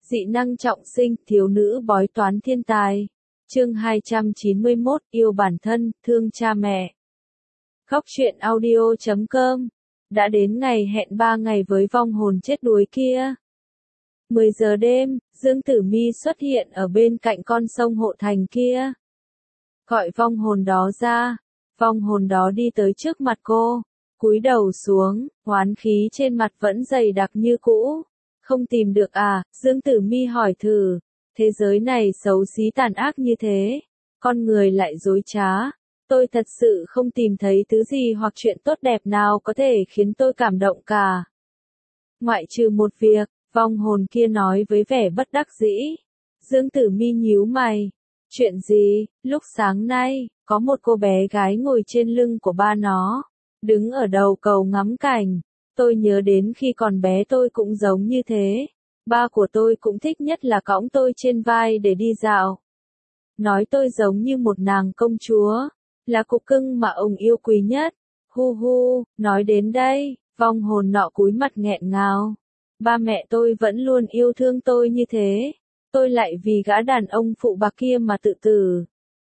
Dị năng trọng sinh, thiếu nữ bói toán thiên tài. Chương 291, yêu bản thân, thương cha mẹ. Góc truyện audio.com. Đã đến ngày hẹn 3 ngày với vong hồn chết đuối kia. 10 giờ đêm, Dương Tử Mi xuất hiện ở bên cạnh con sông Hộ Thành kia. Gọi vong hồn đó ra. Vong hồn đó đi tới trước mặt cô, cúi đầu xuống, oán khí trên mặt vẫn dày đặc như cũ. Không tìm được à? Dương Tử Mi hỏi thử. Thế giới này xấu xí tàn ác như thế, con người lại dối trá. Tôi thật sự không tìm thấy thứ gì hoặc chuyện tốt đẹp nào có thể khiến tôi cảm động cả. Ngoại trừ một việc, vong hồn kia nói với vẻ bất đắc dĩ. Dương Tử Mi nhíu mày. Chuyện gì? Lúc sáng nay, có một cô bé gái ngồi trên lưng của ba nó, đứng ở đầu cầu ngắm cảnh. Tôi nhớ đến khi còn bé tôi cũng giống như thế. Ba của tôi cũng thích nhất là cõng tôi trên vai để đi dạo. Nói tôi giống như một nàng công chúa, là cục cưng mà ông yêu quý nhất. Hu hu, nói đến đây, vong hồn nọ cúi mặt nghẹn ngào. Ba mẹ tôi vẫn luôn yêu thương tôi như thế. Tôi lại vì gã đàn ông phụ bạc kia mà tự tử.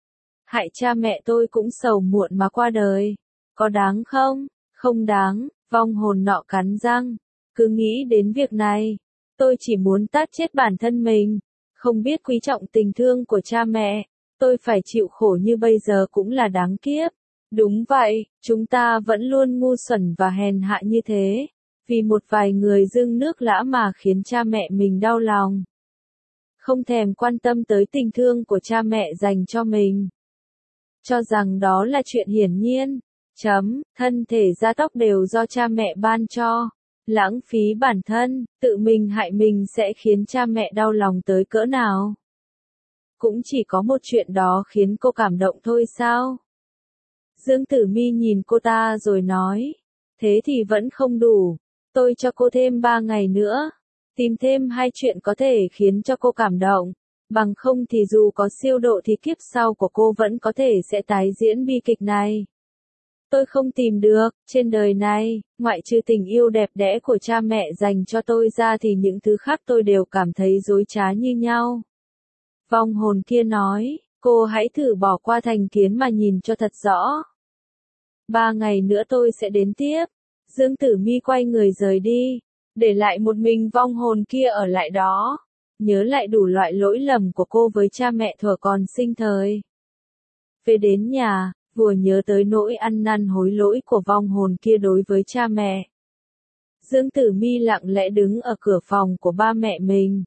Hại cha mẹ tôi cũng sầu muộn mà qua đời. Có đáng không? Không đáng, vong hồn nọ cắn răng. Cứ nghĩ đến việc này, tôi chỉ muốn tát chết bản thân mình. Không biết quý trọng tình thương của cha mẹ, tôi phải chịu khổ như bây giờ cũng là đáng kiếp. Đúng vậy, chúng ta vẫn luôn ngu xuẩn và hèn hạ như thế. Vì một vài người dưng nước lã mà khiến cha mẹ mình đau lòng. Không thèm quan tâm tới tình thương của cha mẹ dành cho mình. Cho rằng đó là chuyện hiển nhiên. Thân thể da tóc đều do cha mẹ ban cho. Lãng phí bản thân, tự mình hại mình sẽ khiến cha mẹ đau lòng tới cỡ nào. Cũng chỉ có một chuyện đó khiến cô cảm động thôi sao? Dương Tử Mi nhìn cô ta rồi nói. Thế thì vẫn không đủ. Tôi cho cô thêm 3 ngày nữa. Tìm thêm 2 chuyện có thể khiến cho cô cảm động. Bằng không thì dù có siêu độ thì kiếp sau của cô vẫn có thể sẽ tái diễn bi kịch này. Tôi không tìm được, trên đời này, ngoại trừ tình yêu đẹp đẽ của cha mẹ dành cho tôi ra thì những thứ khác tôi đều cảm thấy dối trá như nhau. Vong hồn kia nói, cô hãy thử bỏ qua thành kiến mà nhìn cho thật rõ. 3 ngày nữa tôi sẽ đến tiếp. Dương Tử Mi quay người rời đi, để lại một mình vong hồn kia ở lại đó. Nhớ lại đủ loại lỗi lầm của cô với cha mẹ thuở còn sinh thời. Về đến nhà, vừa nhớ tới nỗi ăn năn hối lỗi của vong hồn kia đối với cha mẹ. Dương Tử Mi lặng lẽ đứng ở cửa phòng của ba mẹ mình.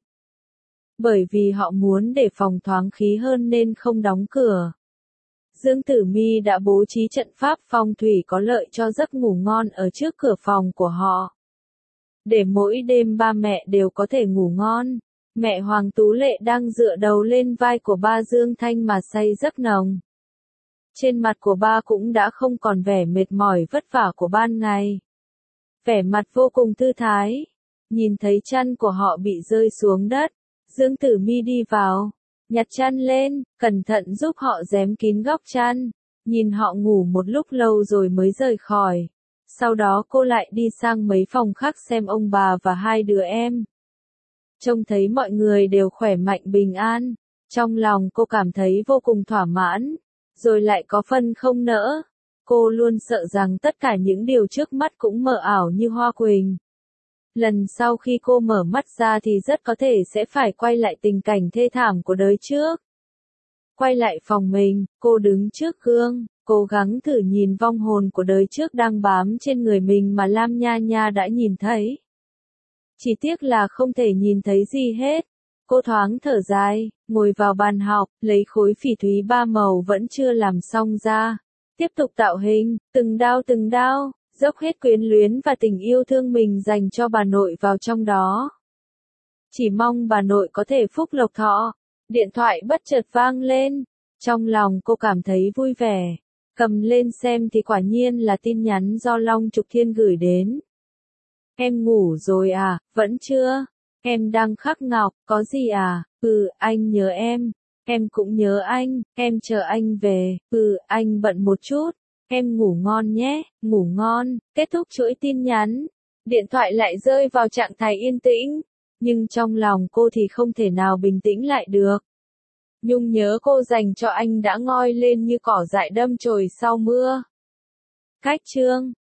Bởi vì họ muốn để phòng thoáng khí hơn nên không đóng cửa. Dương Tử Mi đã bố trí trận pháp phong thủy có lợi cho giấc ngủ ngon ở trước cửa phòng của họ. Để mỗi đêm ba mẹ đều có thể ngủ ngon. Mẹ Hoàng Tú Lệ đang dựa đầu lên vai của ba Dương Thanh mà say giấc nồng. Trên mặt của ba cũng đã không còn vẻ mệt mỏi vất vả của ban ngày. Vẻ mặt vô cùng thư thái. Nhìn thấy chăn của họ bị rơi xuống đất, Dương Tử Mi đi vào, nhặt chăn lên, cẩn thận giúp họ giếm kín góc chăn. Nhìn họ ngủ một lúc lâu rồi mới rời khỏi. Sau đó cô lại đi sang mấy phòng khác xem ông bà và 2 đứa em. Trông thấy mọi người đều khỏe mạnh bình an. Trong lòng cô cảm thấy vô cùng thỏa mãn. Rồi lại có phần không nỡ. Cô luôn sợ rằng tất cả những điều trước mắt cũng mờ ảo như hoa quỳnh. Lần sau khi cô mở mắt ra thì rất có thể sẽ phải quay lại tình cảnh thê thảm của đời trước. Quay lại phòng mình, cô đứng trước gương, cố gắng thử nhìn vong hồn của đời trước đang bám trên người mình mà Lam Nha Nha đã nhìn thấy. Chỉ tiếc là không thể nhìn thấy gì hết. Cô thoáng thở dài, ngồi vào bàn học, lấy khối phỉ thúy 3 màu vẫn chưa làm xong ra. Tiếp tục tạo hình, từng đao, dốc hết quyến luyến và tình yêu thương mình dành cho bà nội vào trong đó. Chỉ mong bà nội có thể phúc lộc thọ. Điện thoại bất chợt vang lên. Trong lòng cô cảm thấy vui vẻ. Cầm lên xem thì quả nhiên là tin nhắn do Long Trục Thiên gửi đến. Em ngủ rồi à? Vẫn chưa? Em đang khắc ngọc, có gì à? Anh nhớ em cũng nhớ anh, em chờ anh về, anh bận một chút, em ngủ ngon nhé, ngủ ngon. Kết thúc chuỗi tin nhắn, điện thoại lại rơi vào trạng thái yên tĩnh. Nhưng trong lòng cô thì không thể nào bình tĩnh lại được. Nhung nhớ cô dành cho anh đã ngoi lên như cỏ dại đâm chồi sau mưa. Cách chương